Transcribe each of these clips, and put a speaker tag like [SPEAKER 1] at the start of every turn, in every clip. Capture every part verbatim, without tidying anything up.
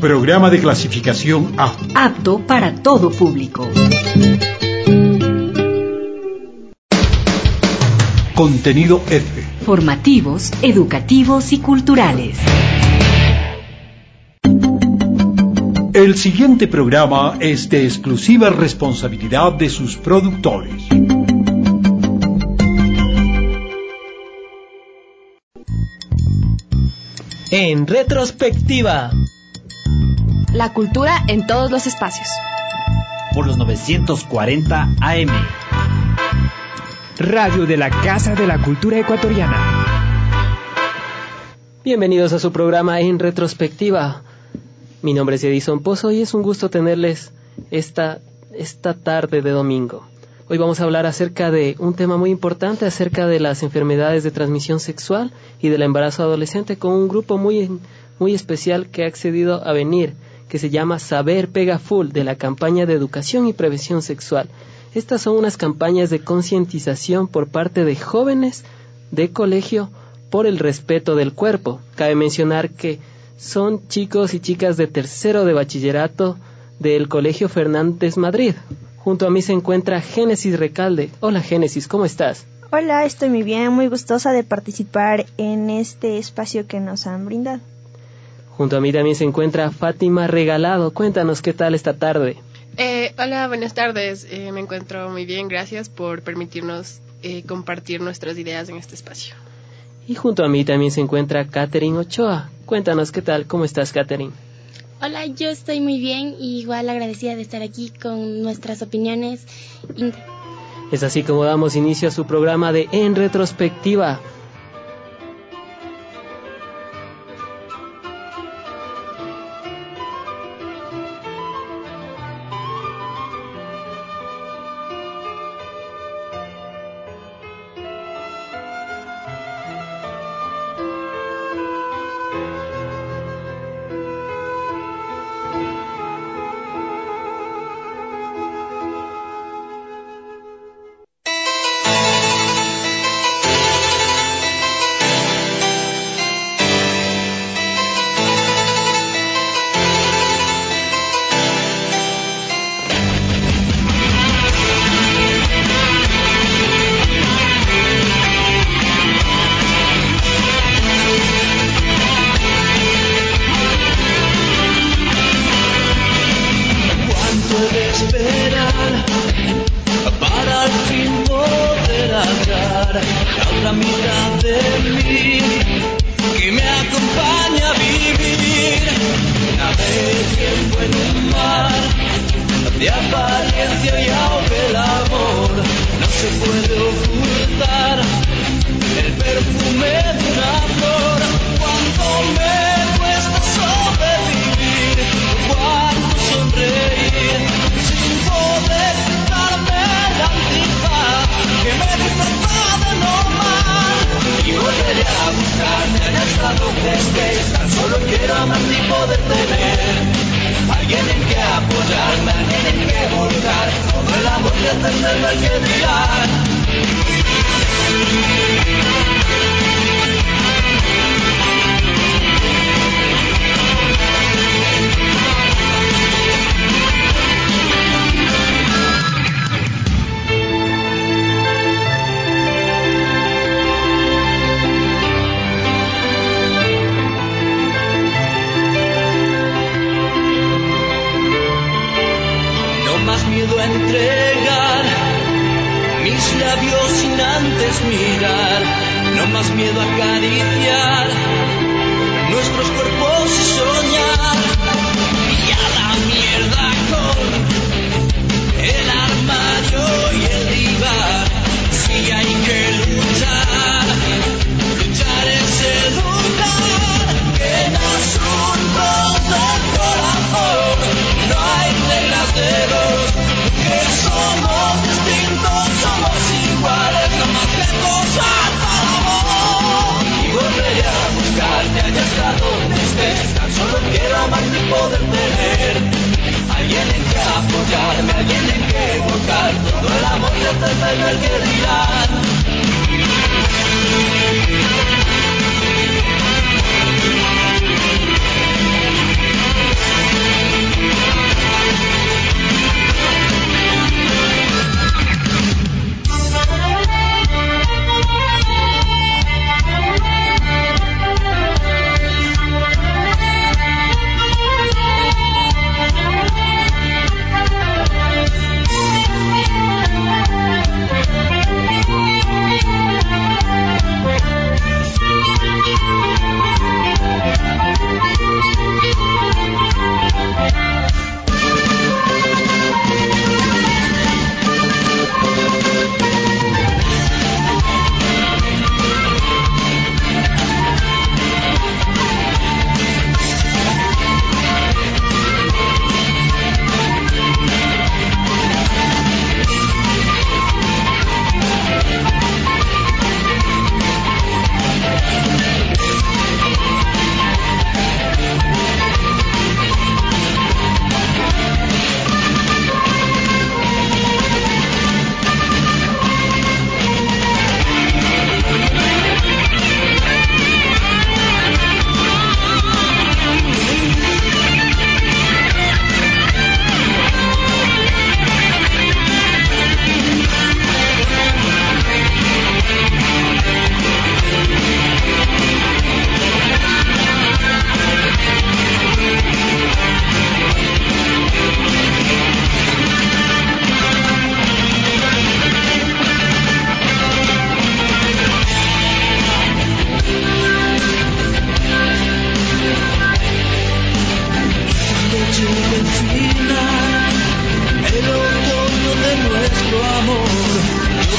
[SPEAKER 1] Programa de clasificación A.
[SPEAKER 2] Apto para todo público.
[SPEAKER 1] Contenido F.
[SPEAKER 2] Formativos, educativos y culturales.
[SPEAKER 1] El siguiente programa es de exclusiva responsabilidad de sus productores.
[SPEAKER 3] En retrospectiva.
[SPEAKER 4] La cultura en todos los espacios.
[SPEAKER 5] Por los novecientos cuarenta A M.
[SPEAKER 6] Radio de la Casa de la Cultura Ecuatoriana.
[SPEAKER 3] Bienvenidos a su programa En retrospectiva. Mi nombre es Edison Pozo y es un gusto tenerles esta, esta tarde de domingo. Hoy vamos a hablar acerca de un tema muy importante, acerca de las enfermedades de transmisión sexual y del embarazo adolescente, con un grupo muy, muy especial que ha accedido a venir, que se llama Saber Pega Full, de la campaña de educación y prevención sexual. Estas son unas campañas de concientización por parte de jóvenes de colegio por el respeto del cuerpo. Cabe mencionar que son chicos y chicas de tercero de bachillerato del Colegio Fernández Madrid. Junto a mí se encuentra Génesis Recalde. Hola Génesis, ¿cómo estás?
[SPEAKER 7] Hola, estoy muy bien, muy gustosa de participar en este espacio que nos han brindado.
[SPEAKER 3] Junto a mí también se encuentra Fátima Regalado. Cuéntanos qué tal esta tarde.
[SPEAKER 8] Eh, hola, buenas tardes. Eh, me encuentro muy bien, gracias por permitirnos eh, compartir nuestras ideas en este espacio.
[SPEAKER 3] Y junto a mí también se encuentra Catherine Ochoa. Cuéntanos qué tal, ¿cómo estás, Catherine?
[SPEAKER 9] Hola, yo estoy muy bien y igual agradecida de estar aquí con nuestras opiniones.
[SPEAKER 3] Es así como damos inicio a su programa de En Retrospectiva.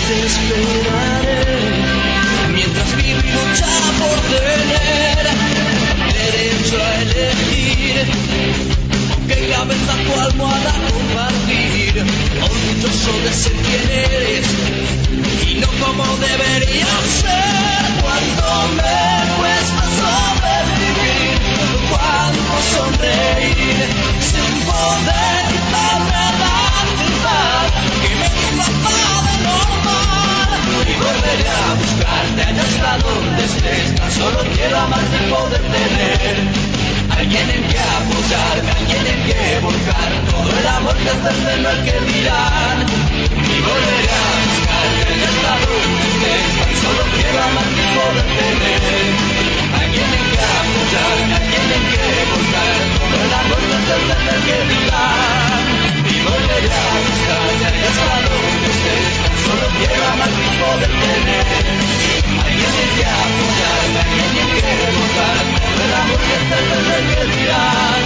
[SPEAKER 10] te esperaré, mientras vivo y lucha por tener derecho a elegir, aunque cabeza tu almohada compartir, orgulloso de ser quien eres y no como debería ser. Cuánto me cuesta sobrevivir, cuánto sonreír sin poder verdad que me escapa de normal, y volveré a buscarte allá hasta donde estés. Tan solo quiero amarte y poder tener alguien en que apoyarme, alguien en que volcar todo el amor que hasta el el que dirán, y volveré a buscarte allá hasta donde estés. Tan solo quiero amarte y poder tener alguien en que apoyarme, alguien en que volcar todo el amor que hasta el el que dirán, y volveré a buscarte allá hasta donde estés. Tan solo quiero amarte y poder tener alguien en que apoyarme, alguien en que volcar todo el amor que hasta el el que dirán.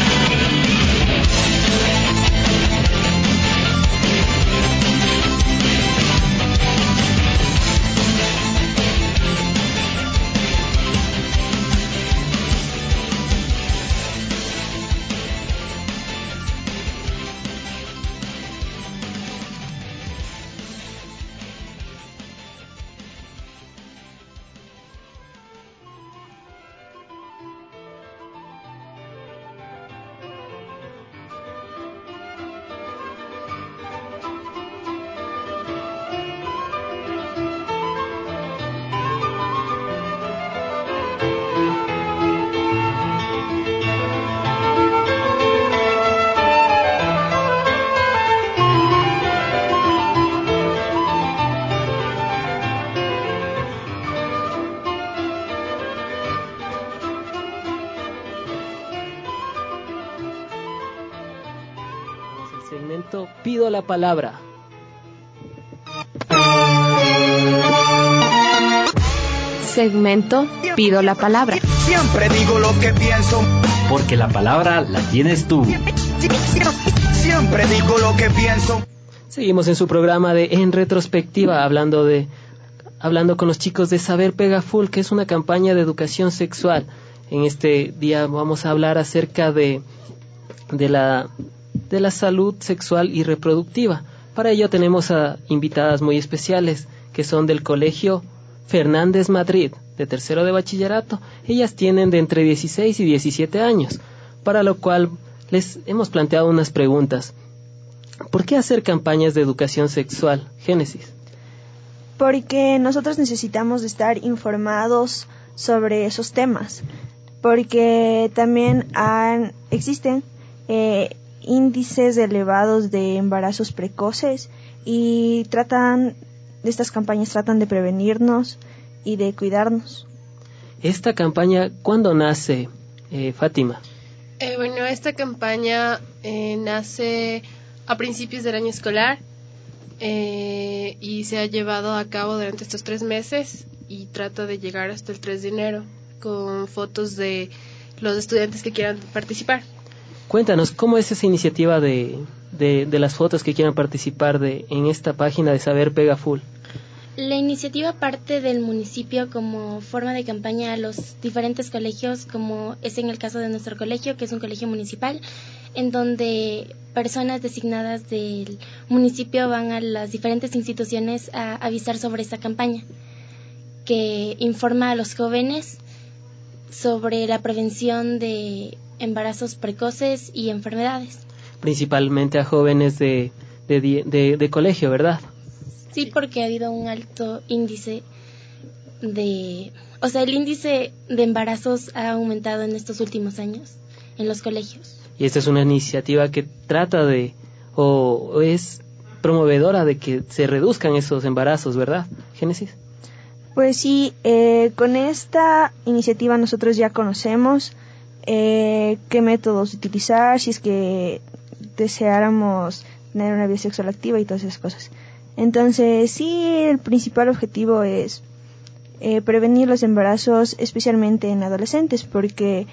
[SPEAKER 3] Pido la palabra.
[SPEAKER 4] Segmento Pido la palabra.
[SPEAKER 6] Siempre digo lo que pienso,
[SPEAKER 5] porque la palabra la tienes tú.
[SPEAKER 6] Siempre digo lo que pienso.
[SPEAKER 3] Seguimos en su programa de En Retrospectiva, hablando de hablando con los chicos de Saber Pega Full, que es una campaña de educación sexual. En este día vamos a hablar acerca de de la de la salud sexual y reproductiva. Para ello tenemos a invitadas muy especiales que son del Colegio Fernández Madrid, de tercero de bachillerato. Ellas tienen de entre dieciséis y diecisiete años, para lo cual les hemos planteado unas preguntas. ¿Por qué hacer campañas de educación sexual, Génesis?
[SPEAKER 7] Porque nosotros necesitamos de estar informados sobre esos temas, porque también han, existen eh, índices elevados de embarazos precoces y tratan, de estas campañas tratan de prevenirnos y de cuidarnos.
[SPEAKER 3] ¿Esta campaña cuándo nace, eh, Fátima?
[SPEAKER 8] Eh, bueno, esta campaña eh, nace a principios del año escolar eh, y se ha llevado a cabo durante estos tres meses y trata de llegar hasta el tres de enero con fotos de los estudiantes que quieran participar.
[SPEAKER 3] Cuéntanos, ¿cómo es esa iniciativa de, de, de las fotos que quieran participar de en esta página de Saber Pega Full?
[SPEAKER 9] La iniciativa parte del municipio como forma de campaña a los diferentes colegios, como es en el caso de nuestro colegio, que es un colegio municipal, en donde personas designadas del municipio van a las diferentes instituciones a avisar sobre esta campaña, que informa a los jóvenes sobre la prevención de embarazos precoces y enfermedades.
[SPEAKER 3] Principalmente a jóvenes de, de, de, de colegio, ¿verdad?
[SPEAKER 9] Sí, porque ha habido un alto índice de... O sea, el índice de embarazos ha aumentado en estos últimos años en los colegios.
[SPEAKER 3] Y esta es una iniciativa que trata de, o, o es promovedora de que se reduzcan esos embarazos, ¿verdad, Génesis?
[SPEAKER 7] Pues sí, eh, con esta iniciativa nosotros ya conocemos eh, qué métodos utilizar si es que deseáramos tener una vida sexual activa y todas esas cosas. Entonces, sí, el principal objetivo es eh, prevenir los embarazos, especialmente en adolescentes, porque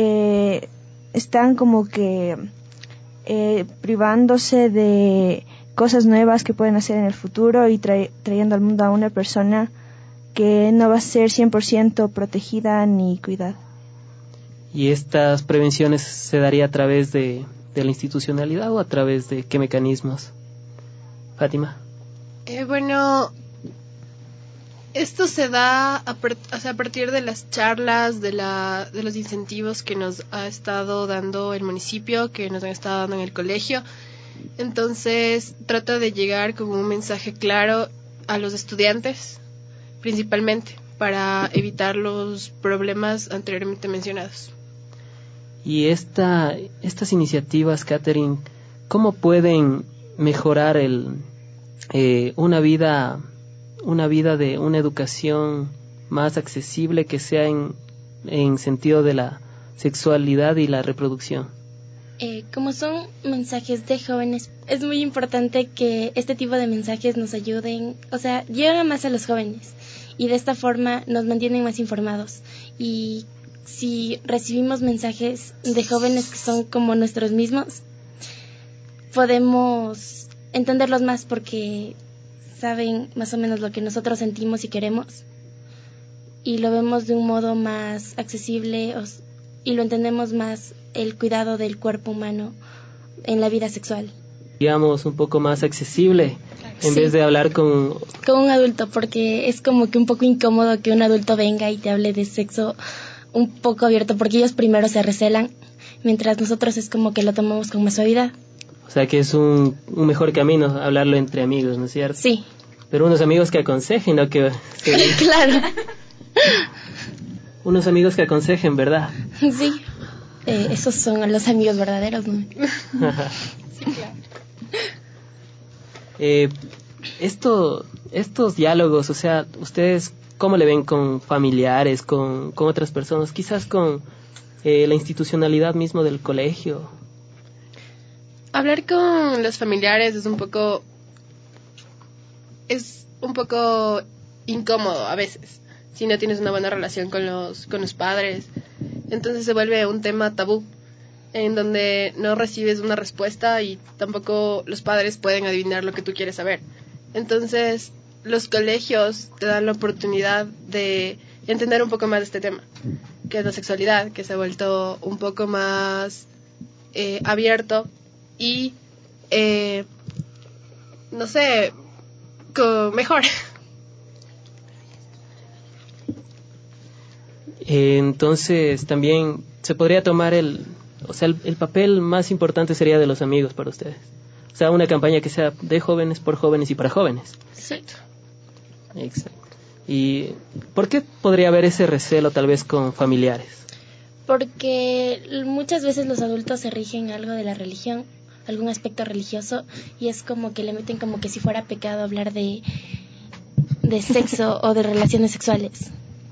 [SPEAKER 7] eh, están como que eh, privándose de cosas nuevas que pueden hacer en el futuro y tra- trayendo al mundo a una persona que no va a ser cien por ciento protegida ni cuidada.
[SPEAKER 3] ¿Y estas prevenciones se daría a través de, de la institucionalidad o a través de qué mecanismos? Fátima.
[SPEAKER 8] Eh, bueno, esto se da a, per- o sea, a partir de las charlas, de, la, de los incentivos que nos ha estado dando el municipio, que nos han estado dando en el colegio. Entonces, trata de llegar con un mensaje claro a los estudiantes, principalmente, para evitar los problemas anteriormente mencionados.
[SPEAKER 3] Y esta, estas iniciativas, Catherine, ¿cómo pueden mejorar el, eh, una vida, una vida de una educación más accesible que sea en, en sentido de la sexualidad y la reproducción?
[SPEAKER 9] Eh, como son mensajes de jóvenes, es muy importante que este tipo de mensajes nos ayuden, o sea, lleguen más a los jóvenes y de esta forma nos mantienen más informados. Y si recibimos mensajes de jóvenes que son como nuestros mismos, podemos entenderlos más porque saben más o menos lo que nosotros sentimos y queremos y lo vemos de un modo más accesible os, y lo entendemos más el cuidado del cuerpo humano en la vida sexual.
[SPEAKER 3] Digamos, un poco más accesible en
[SPEAKER 9] Sí.
[SPEAKER 3] vez de hablar con...
[SPEAKER 9] Con un adulto, porque es como que un poco incómodo que un adulto venga y te hable de sexo un poco abierto, porque ellos primero se recelan, mientras nosotros es como que lo tomamos con más suavidad.
[SPEAKER 3] O sea que es un, un mejor camino hablarlo entre amigos, ¿no es cierto?
[SPEAKER 9] Sí.
[SPEAKER 3] Pero unos amigos que aconsejen, ¿no? Que, que...
[SPEAKER 9] Claro.
[SPEAKER 3] Unos amigos que aconsejen, ¿verdad?
[SPEAKER 9] Sí. Eh, esos son los amigos verdaderos, ¿no?
[SPEAKER 8] Sí, claro.
[SPEAKER 3] Eh, esto, estos diálogos, o sea, ¿ustedes cómo le ven con familiares, con, con otras personas, quizás con eh, la institucionalidad mismo del colegio?
[SPEAKER 8] Hablar con los familiares es un poco es un poco incómodo a veces si no tienes una buena relación con los con los padres. Entonces se vuelve un tema tabú en donde no recibes una respuesta y tampoco los padres pueden adivinar lo que tú quieres saber. Entonces los colegios te dan la oportunidad de entender un poco más de este tema, que es la sexualidad, que se ha vuelto un poco más eh, abierto y eh, no sé, co- mejor.
[SPEAKER 3] Eh, entonces también se podría tomar el, o sea, el, el papel más importante sería de los amigos para ustedes. O sea, una campaña que sea de jóvenes, por jóvenes y para jóvenes.
[SPEAKER 8] Exacto.
[SPEAKER 3] Exacto. ¿Y por qué podría haber ese recelo tal vez con familiares?
[SPEAKER 9] Porque muchas veces los adultos se rigen algo de la religión, algún aspecto religioso, y es como que le meten como que si fuera pecado hablar de, de sexo o de relaciones sexuales.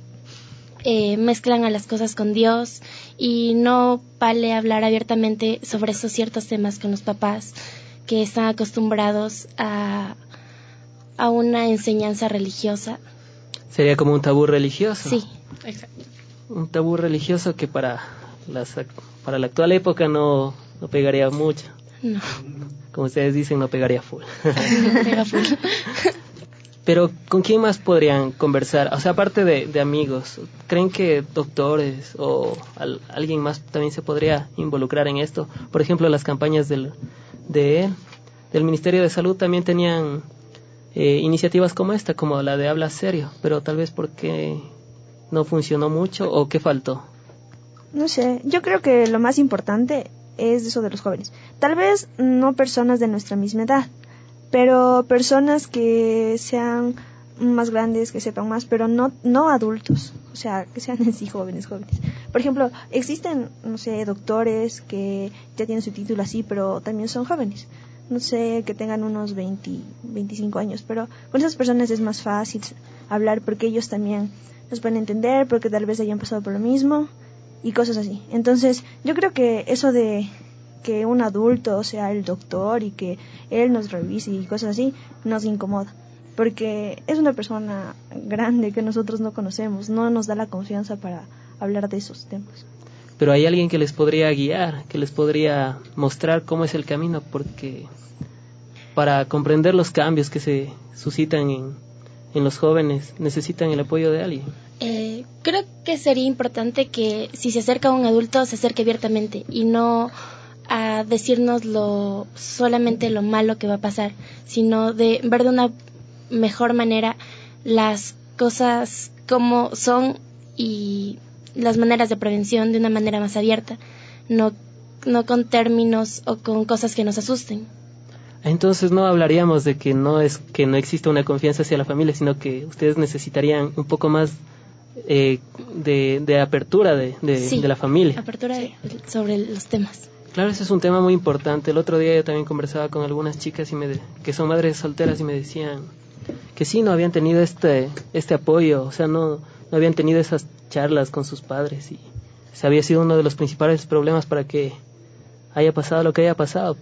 [SPEAKER 9] Eh, mezclan a las cosas con Dios y no vale hablar abiertamente sobre esos ciertos temas con los papás que están acostumbrados a, a una enseñanza religiosa.
[SPEAKER 3] Sería como un tabú religioso.
[SPEAKER 9] Sí.
[SPEAKER 8] Exacto.
[SPEAKER 3] Un tabú religioso que para las, para la actual época no, no pegaría mucho.
[SPEAKER 9] No.
[SPEAKER 3] Como ustedes dicen, no pegaría full.
[SPEAKER 9] No pega full.
[SPEAKER 3] Pero, ¿con quién más podrían conversar? O sea, aparte de, de amigos, ¿creen que doctores o al, alguien más también se podría involucrar en esto? Por ejemplo, las campañas del, de, del Ministerio de Salud también tenían eh, iniciativas como esta, como la de Habla Serio, pero tal vez porque no funcionó mucho o qué faltó.
[SPEAKER 7] No sé, yo creo que lo más importante es eso de los jóvenes. Tal vez no personas de nuestra misma edad, pero personas que sean más grandes, que sepan más, pero no no adultos, o sea, que sean en sí jóvenes, jóvenes. Por ejemplo, existen, no sé, doctores que ya tienen su título así, pero también son jóvenes. No sé, que tengan unos veinte, veinticinco años, pero con esas personas es más fácil hablar porque ellos también nos pueden entender, porque tal vez hayan pasado por lo mismo y cosas así. Entonces, yo creo que eso de que un adulto sea el doctor y que él nos revise y cosas así, nos incomoda, porque es una persona grande que nosotros no conocemos, no nos da la confianza para hablar de esos temas.
[SPEAKER 3] Pero hay alguien que les podría guiar, que les podría mostrar cómo es el camino, porque para comprender los cambios que se suscitan en, en los jóvenes, necesitan el apoyo de alguien.
[SPEAKER 9] Eh, creo que sería importante que si se acerca a un adulto se acerque abiertamente y no a decirnos lo, solamente lo malo que va a pasar, sino de ver de una mejor manera las cosas como son y las maneras de prevención de una manera más abierta, no, no con términos o con cosas que nos asusten.
[SPEAKER 3] Entonces no hablaríamos de que no es que no exista una confianza hacia la familia, sino que ustedes necesitarían un poco más eh, de, de apertura de, de,
[SPEAKER 9] sí,
[SPEAKER 3] de la familia.
[SPEAKER 9] Apertura sí. sobre los temas.
[SPEAKER 3] Claro, ese es un tema muy importante. El otro día yo también conversaba con algunas chicas y me de, que son madres solteras y me decían que sí, no habían tenido este este apoyo, o sea, no, no habían tenido esas charlas con sus padres y ese había sido uno de los principales problemas para que haya pasado lo que haya pasado.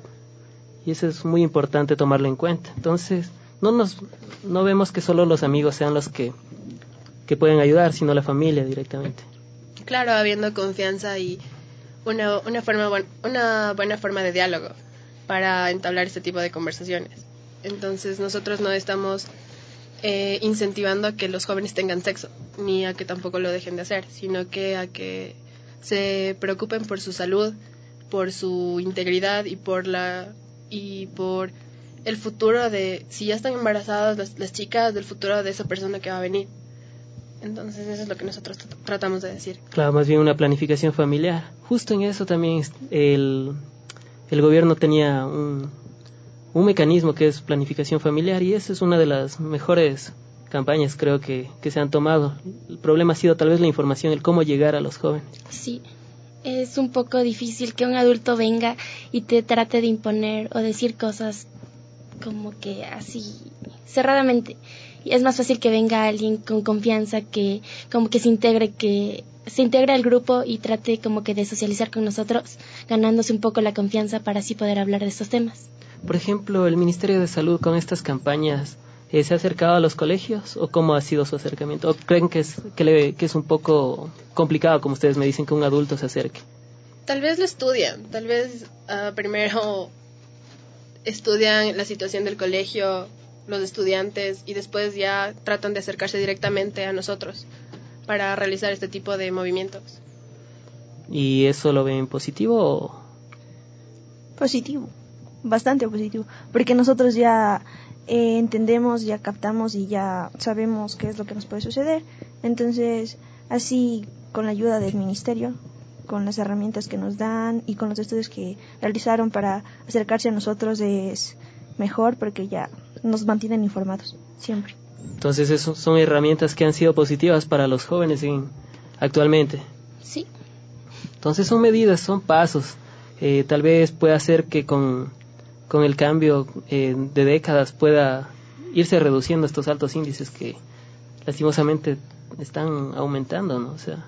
[SPEAKER 3] Y eso es muy importante tomarlo en cuenta. Entonces, no nos no vemos que solo los amigos sean los que, que pueden ayudar, sino la familia directamente.
[SPEAKER 8] Claro, habiendo confianza y una, una, forma, una buena forma de diálogo para entablar este tipo de conversaciones. Entonces, nosotros no estamos eh, incentivando a que los jóvenes tengan sexo, ni a que tampoco lo dejen de hacer, sino que a que se preocupen por su salud, por su integridad y por la y por el futuro de, si ya están embarazadas las, las chicas, del futuro de esa persona que va a venir. Entonces eso es lo que nosotros t- tratamos de decir.
[SPEAKER 3] Claro, más bien una planificación familiar. Justo en eso también el, el gobierno tenía un, un mecanismo que es planificación familiar y esa es una de las mejores campañas creo que, que se han tomado. El problema ha sido tal vez la información, el cómo llegar a los jóvenes.
[SPEAKER 9] Sí. Es un poco difícil que un adulto venga y te trate de imponer o decir cosas como que así cerradamente. Y es más fácil que venga alguien con confianza, que como que se integre, que se integre al grupo y trate como que de socializar con nosotros, ganándose un poco la confianza para así poder hablar de estos temas.
[SPEAKER 3] Por ejemplo, el Ministerio de Salud con estas campañas, eh, ¿se ha acercado a los colegios o cómo ha sido su acercamiento? ¿O creen que es, que, le, que es un poco complicado, como ustedes me dicen, que un adulto se acerque?
[SPEAKER 8] Tal vez lo estudian, tal vez uh, primero estudian la situación del colegio, los estudiantes, y después ya tratan de acercarse directamente a nosotros para realizar este tipo de movimientos.
[SPEAKER 3] ¿Y eso lo ven positivo o...?
[SPEAKER 7] Positivo, bastante positivo, porque nosotros ya eh, entendemos, ya captamos y ya sabemos qué es lo que nos puede suceder. Entonces, así, con la ayuda del ministerio, con las herramientas que nos dan y con los estudios que realizaron para acercarse a nosotros, es mejor porque ya nos mantienen informados siempre.
[SPEAKER 3] Entonces, eso son herramientas que han sido positivas para los jóvenes en, actualmente.
[SPEAKER 9] Sí.
[SPEAKER 3] Entonces son medidas, son pasos. Eh, tal vez pueda ser que con, con el cambio eh, de décadas pueda irse reduciendo estos altos índices que lastimosamente están aumentando, ¿no? O sea.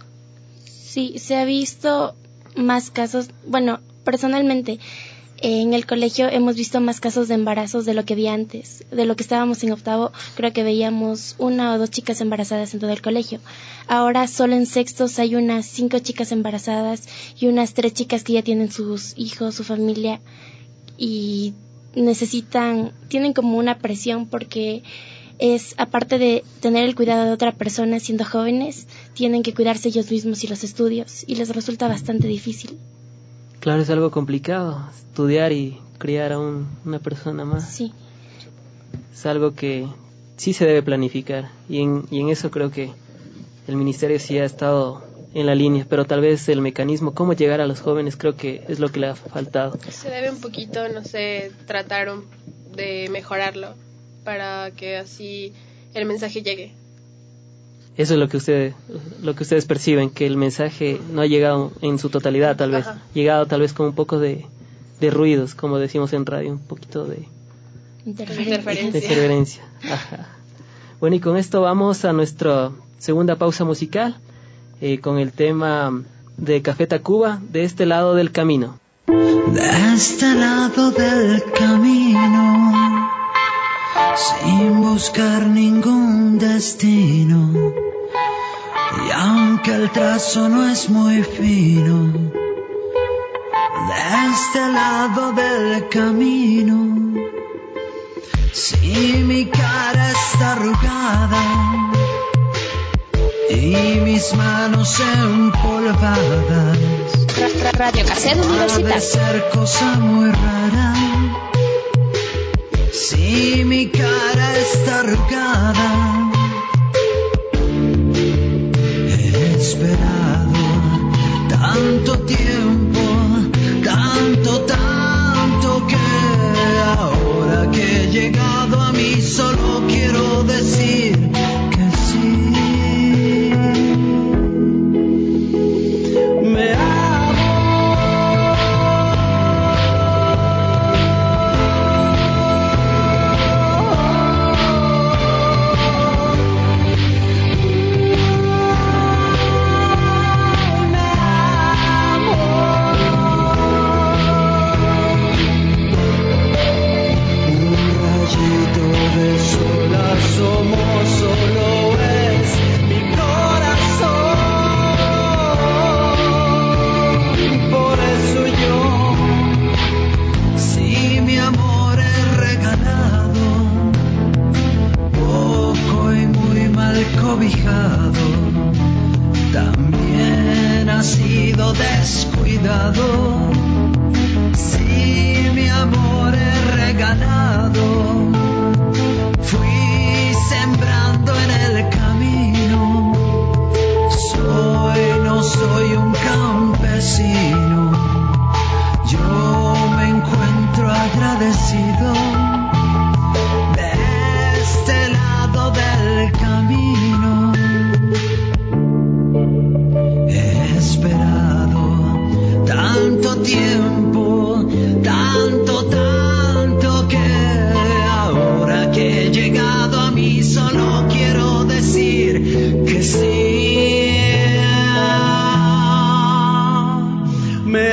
[SPEAKER 9] Sí, se ha visto más casos, bueno, personalmente eh, en el colegio hemos visto más casos de embarazos de lo que había antes. De lo que estábamos en octavo, creo que veíamos una o dos chicas embarazadas en todo el colegio. Ahora solo en sextos hay unas cinco chicas embarazadas y unas tres chicas que ya tienen sus hijos, su familia, y necesitan, tienen como una presión porque es, aparte de tener el cuidado de otra persona siendo jóvenes, tienen que cuidarse ellos mismos y los estudios, y les resulta bastante difícil.
[SPEAKER 3] Claro, es algo complicado, estudiar y criar a un, una persona más.
[SPEAKER 9] Sí.
[SPEAKER 3] Es algo que sí se debe planificar, y en, y en eso creo que el ministerio sí ha estado en la línea, pero tal vez el mecanismo, cómo llegar a los jóvenes, creo que es lo que le ha faltado.
[SPEAKER 8] Se debe un poquito, no sé, tratar de mejorarlo para que así el mensaje llegue.
[SPEAKER 3] Eso es lo que ustedes lo que ustedes perciben, que el mensaje no ha llegado en su totalidad, tal vez.
[SPEAKER 8] Ajá.
[SPEAKER 3] Llegado tal vez con un poco de, de ruidos, como decimos en radio, un poquito de
[SPEAKER 8] interferencia.
[SPEAKER 3] De interferencia. Ajá. Bueno, y con esto vamos a nuestra segunda pausa musical, eh, con el tema de Café Tacuba, De este lado del camino.
[SPEAKER 10] De este lado del camino, sin buscar ningún destino, y aunque el trazo no es muy fino, de este lado del camino Si mi cara está arrugada y mis manos empolvadas,
[SPEAKER 4] Radio Cassette Universitario.
[SPEAKER 10] ha de ser cosa muy rara. Si mi cara está arrugada, he esperado tanto tiempo, tanto, tanto que ahora que he llegado a mí solo quiero decir que sí. Me somos, solo es mi corazón. Por eso yo, si mi amor es regalado, poco y muy mal cobijado, también ha sido descuidado. Si mi amor es regalado, fui sembrando en el camino. Soy, no soy un campesino. Yo me encuentro agradecido de este lado del camino. He esperado tanto tiempo, tanto, tanto que ahora que he llegado a mí solo quiero decir que sí. Me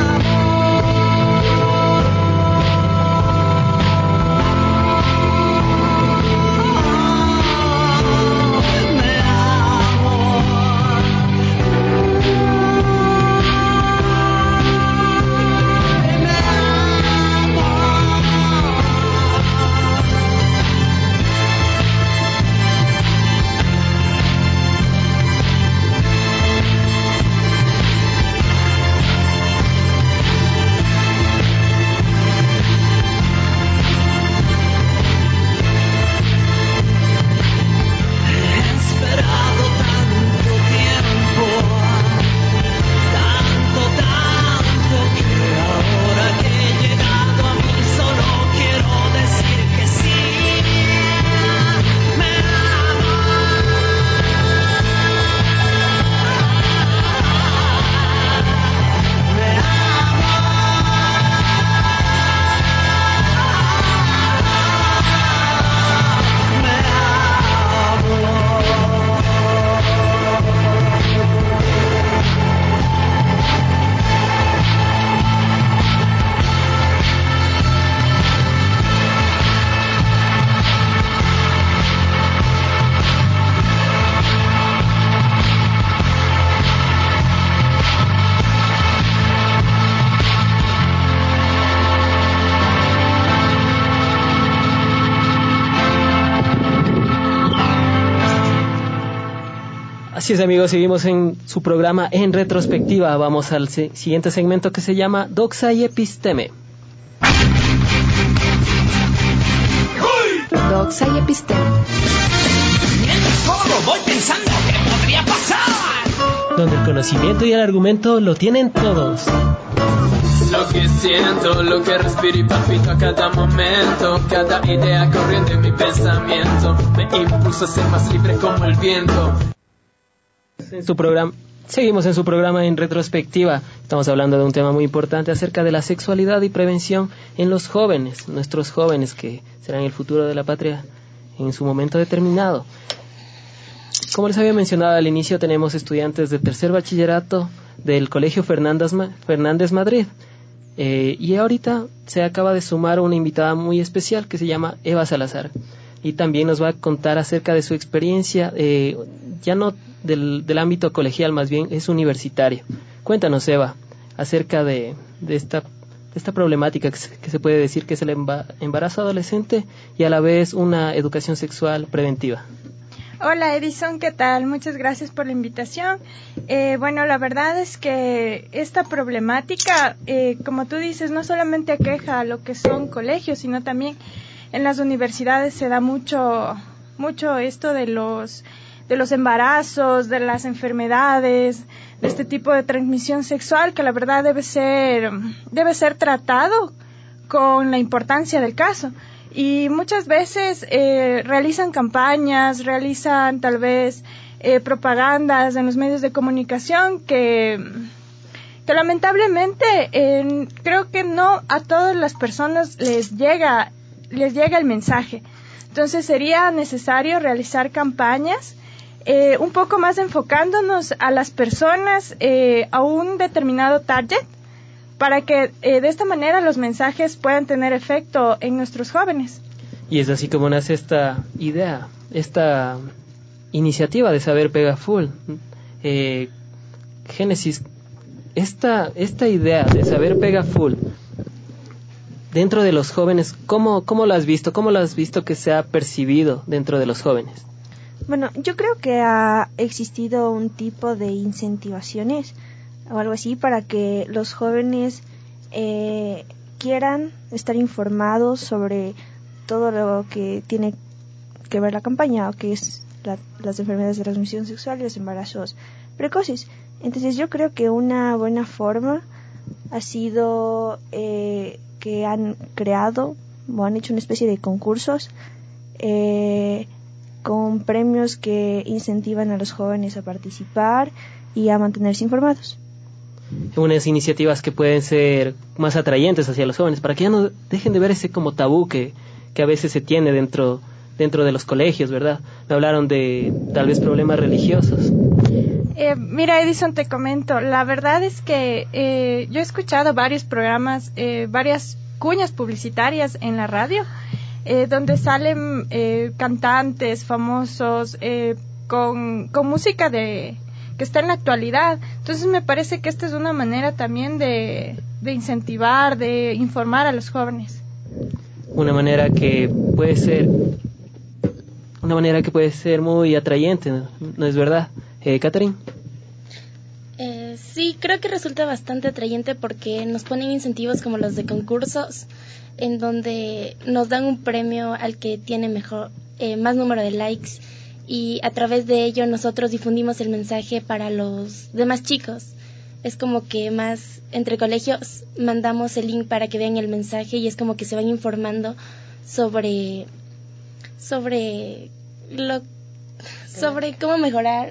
[SPEAKER 3] Así es, amigos, seguimos en su programa En Retrospectiva. Vamos al se- siguiente segmento que se llama Doxa y Episteme.
[SPEAKER 4] Doxa y Episteme.
[SPEAKER 10] mientras solo voy pensando qué podría pasar.
[SPEAKER 3] Donde el conocimiento y el argumento lo tienen todos.
[SPEAKER 11] Lo que siento, lo que respiro y palpito a cada momento. Cada idea corriendo en mi pensamiento me impulsa a ser más libre como el viento.
[SPEAKER 3] En su programa, seguimos en su programa En Retrospectiva. Estamos hablando de un tema muy importante acerca de la sexualidad y prevención en los jóvenes, nuestros jóvenes que serán el futuro de la patria en su momento determinado. Como les había mencionado al inicio, tenemos estudiantes de tercer bachillerato del Colegio Fernández, Fernández Madrid. Eh, y ahorita se acaba de sumar una invitada muy especial que se llama Eva Salazar. Y también nos va a contar acerca de su experiencia, eh, ya no del, del ámbito colegial, más bien es universitario. Cuéntanos, Eva, acerca de, de esta esta problemática que se, que se puede decir que es el embarazo adolescente y a la vez una educación sexual preventiva.
[SPEAKER 12] Hola Edison, ¿qué tal? Muchas gracias por la invitación. Eh, bueno, la verdad es que esta problemática, eh, como tú dices, no solamente aqueja a lo que son colegios, sino también en las universidades se da mucho, mucho esto de los, de los embarazos, de las enfermedades, de este tipo de transmisión sexual que la verdad debe ser, debe ser tratado con la importancia del caso. Y muchas veces eh, realizan campañas, realizan tal vez eh, propagandas en los medios de comunicación que, que lamentablemente eh, creo que no a todas las personas les llega, les llega el mensaje. Entonces sería necesario realizar campañas eh, un poco más enfocándonos a las personas, eh, a un determinado target, para que eh, de esta manera los mensajes puedan tener efecto en nuestros jóvenes.
[SPEAKER 3] Y es así como nace esta idea, esta iniciativa de Saber Pega Full. Eh, Génesis, esta, esta idea de Saber Pega Full, dentro de los jóvenes, ¿cómo, cómo lo has visto? ¿Cómo lo has visto que se ha percibido dentro de los jóvenes?
[SPEAKER 7] Bueno, yo creo que ha existido un tipo de incentivaciones o algo así para que los jóvenes eh, quieran estar informados sobre todo lo que tiene que ver la campaña, o que es la, las enfermedades de transmisión sexual y los embarazos precoces. Entonces yo creo que una buena forma ha sido eh, que han creado o han hecho una especie de concursos eh, con premios que incentivan a los jóvenes a participar y a mantenerse informados.
[SPEAKER 3] Unas iniciativas que pueden ser más atrayentes hacia los jóvenes, para que ya no dejen de ver ese como tabú que, que a veces se tiene dentro, dentro de los colegios, ¿verdad? Me hablaron de tal vez problemas religiosos.
[SPEAKER 12] Eh, mira Edison, te comento, la verdad es que eh, yo he escuchado varios programas, eh, varias cuñas publicitarias en la radio, eh, donde salen eh, cantantes famosos eh, con, con música de que está en la actualidad. Entonces me parece que esta es una manera también de, de incentivar, de informar a los jóvenes.
[SPEAKER 3] Una manera que puede ser una manera que puede ser muy atrayente, ¿no, ¿No es verdad? Eh, Catherine.
[SPEAKER 9] Eh, sí, creo que resulta bastante atrayente porque nos ponen incentivos como los de concursos, en donde nos dan un premio al que tiene mejor eh, más número de likes, y a través de ello nosotros difundimos el mensaje para los demás chicos. Es como que más entre colegios mandamos el link para que vean el mensaje, y es como que se van informando sobre sobre lo sobre cómo mejorar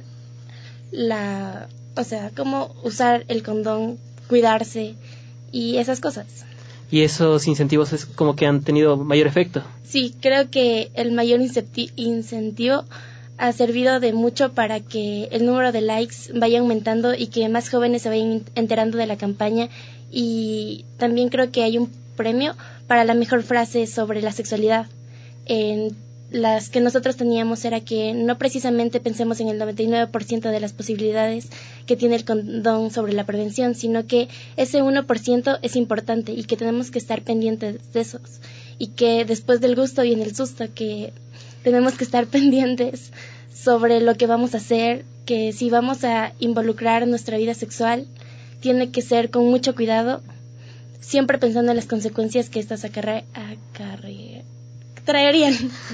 [SPEAKER 9] la, o sea, cómo usar el condón, cuidarse y esas cosas.
[SPEAKER 3] Y esos incentivos es como que han tenido mayor efecto.
[SPEAKER 9] Sí, creo que el mayor incentivo ha servido de mucho para que el número de likes vaya aumentando y que más jóvenes se vayan enterando de la campaña. Y también creo que hay un premio para la mejor frase sobre la sexualidad. En las que nosotros teníamos era que no precisamente pensemos en el noventa y nueve por ciento de las posibilidades que tiene el condón sobre la prevención, sino que ese uno por ciento es importante y que tenemos que estar pendientes de esos. Y que después del gusto viene el susto, que tenemos que estar pendientes sobre lo que vamos a hacer, que si vamos a involucrar nuestra vida sexual, tiene que ser con mucho cuidado, siempre pensando en las consecuencias que estas acarre- acarre- traerían.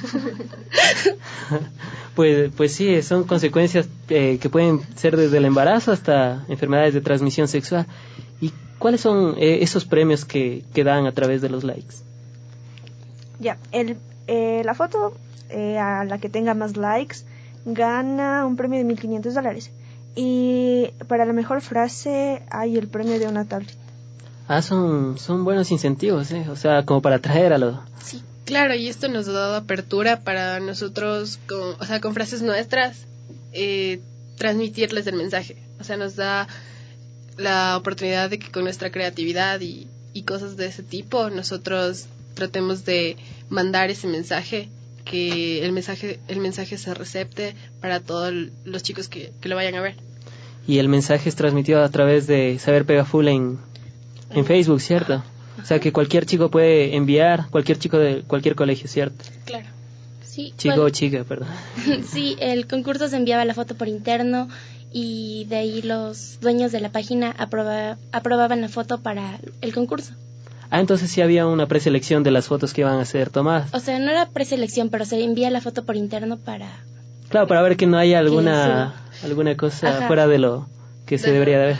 [SPEAKER 3] Pues, pues sí, son consecuencias eh, que pueden ser desde el embarazo hasta enfermedades de transmisión sexual. ¿Y cuáles son eh, esos premios que, que dan a través de los likes?
[SPEAKER 7] Ya, el, eh, la foto eh, a la que tenga más likes gana un premio de mil quinientos dólares. Y para la mejor frase hay el premio de una tablet.
[SPEAKER 3] Ah, son, son buenos incentivos, ¿eh? O sea, como para atraer a los...
[SPEAKER 8] Sí, claro, y esto nos ha dado apertura para nosotros, con, o sea, con frases nuestras, eh, transmitirles el mensaje. O sea, nos da la oportunidad de que con nuestra creatividad y, y cosas de ese tipo, nosotros tratemos de mandar ese mensaje, que el mensaje el mensaje se recepte para todos los chicos que, que lo vayan a ver.
[SPEAKER 3] Y el mensaje es transmitido a través de Saber Pega Full en, en Facebook, ¿cierto? O sea que cualquier chico puede enviar, cualquier chico de cualquier colegio, ¿cierto?
[SPEAKER 9] Claro. Sí,
[SPEAKER 3] chico
[SPEAKER 9] bueno,
[SPEAKER 3] o chica, perdón.
[SPEAKER 9] Sí, el concurso se enviaba la foto por interno y de ahí los dueños de la página aproba, aprobaban la foto para el concurso.
[SPEAKER 3] Ah, entonces sí había una preselección de las fotos que iban a ser tomadas.
[SPEAKER 9] O sea, no era preselección, pero se envía la foto por interno para...
[SPEAKER 3] Claro, para ver que no haya alguna sí. alguna cosa Ajá. fuera de lo que se de debería de ver.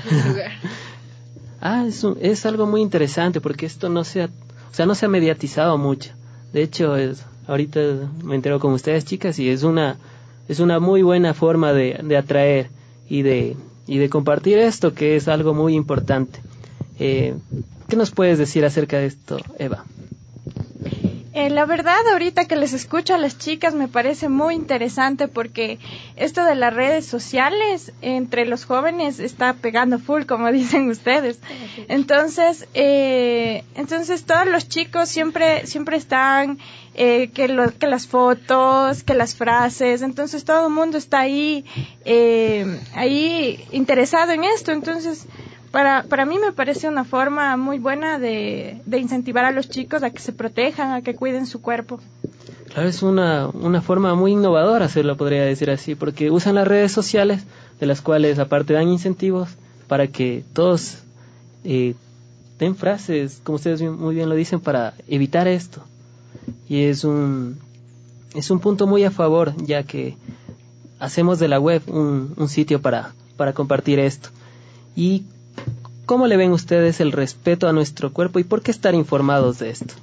[SPEAKER 3] Ah, es, un, es algo muy interesante porque esto no se ha, o sea, no se ha mediatizado mucho. De hecho, es, ahorita me entero con ustedes, chicas, y es una es una muy buena forma de, de atraer y de y de compartir esto, que es algo muy importante. Eh, ¿Qué nos puedes decir acerca de esto, Eva?
[SPEAKER 12] Eh, la verdad, ahorita que les escucho a las chicas me parece muy interesante porque esto de las redes sociales entre los jóvenes está pegando full, como dicen ustedes. Entonces, eh, entonces todos los chicos siempre siempre están eh, que lo, que las fotos, que las frases. Entonces todo el mundo está ahí eh, ahí interesado en esto. Entonces Para, para mí me parece una forma muy buena de, de incentivar a los chicos a que se protejan, a que cuiden su cuerpo.
[SPEAKER 3] Claro, es una, una forma muy innovadora, se lo podría decir así, porque usan las redes sociales, de las cuales aparte dan incentivos para que todos eh, den frases, como ustedes muy bien lo dicen, para evitar esto. Y es un, es un punto muy a favor, ya que hacemos de la web un, un sitio para, para compartir esto. Y ¿cómo le ven ustedes el respeto a nuestro cuerpo y por qué estar informados de esto?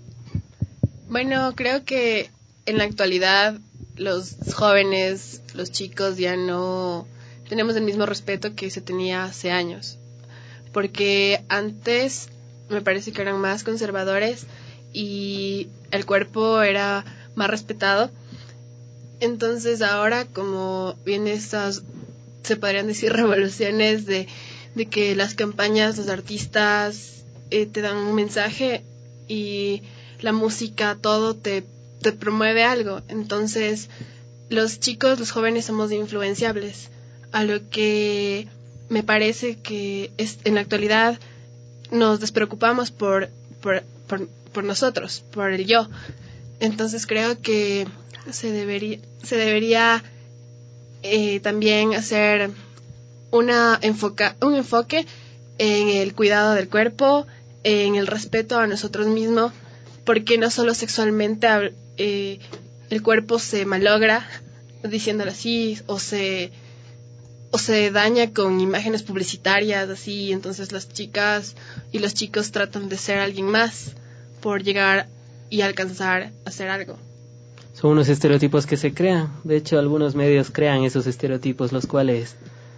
[SPEAKER 8] Bueno, creo que en la actualidad los jóvenes, los chicos ya no tenemos el mismo respeto que se tenía hace años. Porque antes me parece que eran más conservadores y el cuerpo era más respetado. Entonces ahora, como vienen estas, se podrían decir, revoluciones de de que las campañas, los artistas eh, te dan un mensaje y la música, todo te, te promueve algo. Entonces, los chicos, los jóvenes somos influenciables, a lo que me parece que es, en la actualidad nos despreocupamos por, por, por, por nosotros, por el yo. Entonces, creo que se debería, se debería eh, también hacer Una enfoca, un enfoque en el cuidado del cuerpo, en el respeto a nosotros mismos, porque no solo sexualmente eh, el cuerpo se malogra, diciéndolo así, o se o se daña con imágenes publicitarias, así, entonces las chicas y los chicos tratan de ser alguien más por llegar y alcanzar a hacer algo.
[SPEAKER 3] Son unos estereotipos que se crean, de hecho algunos medios crean esos estereotipos, los cuales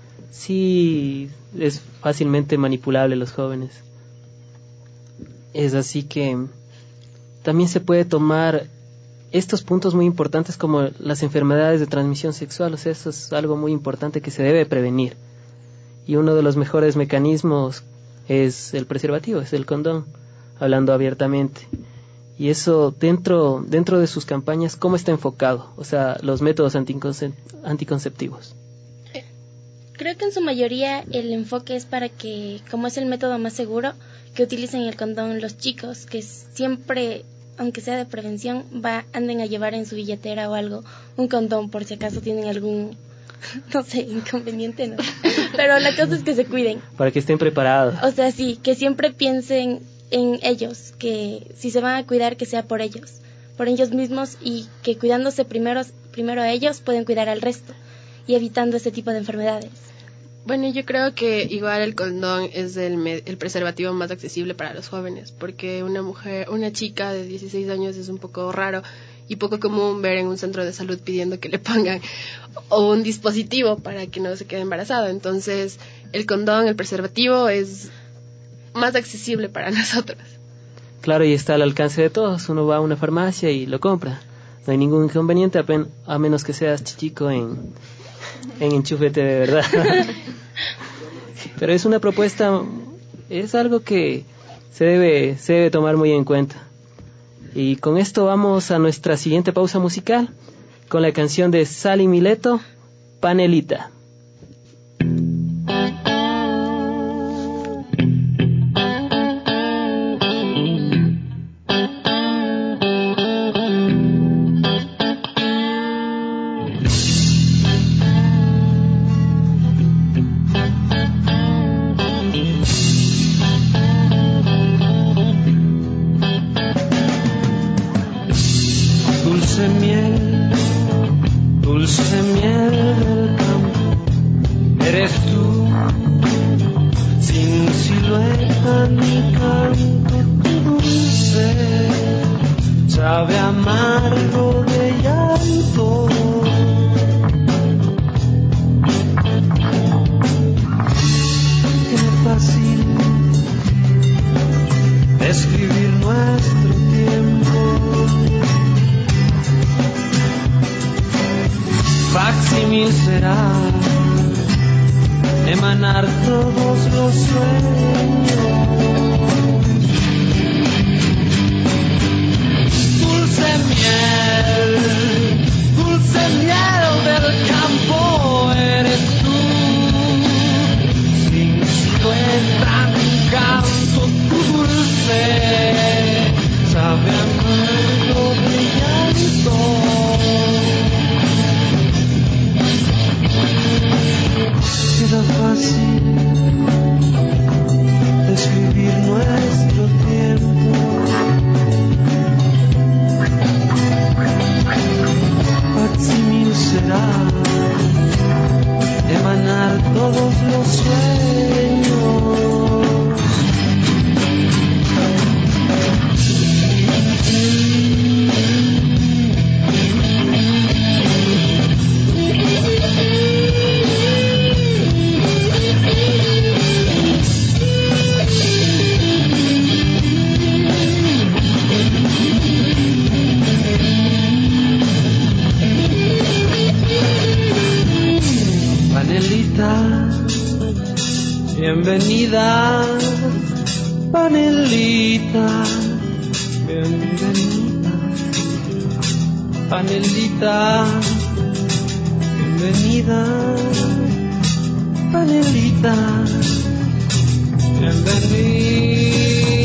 [SPEAKER 3] sí es fácilmente manipulable los jóvenes. Es así que también se puede tomar estos puntos muy importantes como las enfermedades de transmisión sexual, o sea, eso es algo muy importante que se debe prevenir. Y uno de los mejores mecanismos es el preservativo, es el condón, hablando abiertamente. Y eso dentro dentro de sus campañas, ¿cómo está enfocado? O sea, los métodos anticoncep- anticonceptivos.
[SPEAKER 9] Creo que en su mayoría el enfoque es para que, como es el método más seguro, que utilicen el condón los chicos, que siempre, aunque sea de prevención, va anden a llevar en su billetera o algo un condón por si acaso tienen algún, no sé, inconveniente, ¿no? Pero la cosa es que se cuiden.
[SPEAKER 3] Para que estén preparados.
[SPEAKER 9] O sea, sí, que siempre piensen en ellos, que si se van a cuidar, que sea por ellos, por ellos mismos, y que cuidándose primero, primero a ellos, pueden cuidar al resto y evitando ese tipo de enfermedades.
[SPEAKER 8] Bueno, yo creo que igual el condón es el, me- el preservativo más accesible para los jóvenes, porque una mujer, una chica de dieciséis años es un poco raro y poco común ver en un centro de salud pidiendo que le pongan o un dispositivo para que no se quede embarazada. Entonces, el condón, el preservativo es más accesible para nosotros.
[SPEAKER 3] Claro, y está al alcance de todos. Uno va a una farmacia y lo compra. No hay ningún inconveniente, a, pen- a menos que seas chichico en, en enchúfete de verdad. Pero es una propuesta, es algo que se debe, se debe tomar muy en cuenta. Y con esto vamos a nuestra siguiente pausa musical, con la canción de Sally Mileto, Panelita.
[SPEAKER 13] Dulce miel, dulce miel del campo, eres tú, sin silueta ni canto, tu dulce, sabe amargo de llanto. Qué fácil describir nuestro tiempo. Facsímil será emanar todos los sueños. Dulce miel, dulce miel del campo, eres tú, sin silueta ni canto, tu dulce, sabe amargo de llanto. Queda fácil describir nuestro tiempo. Facsímil será emanar todos los sueños. Bienvenida, Panelita, bienvenida, Panelita, bienvenida, Panelita, bienvenida.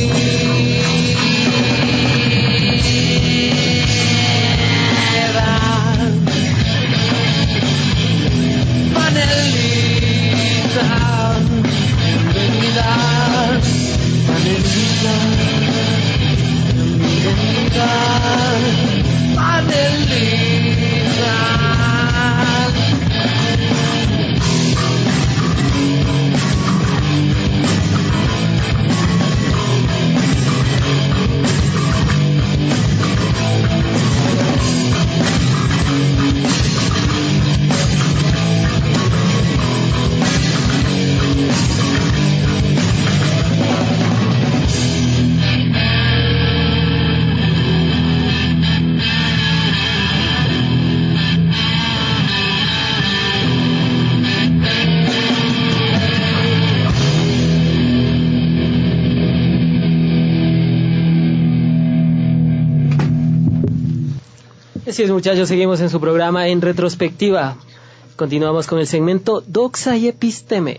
[SPEAKER 3] Así es, muchachos, seguimos en su programa En Retrospectiva. Continuamos con el segmento Doxa y Episteme.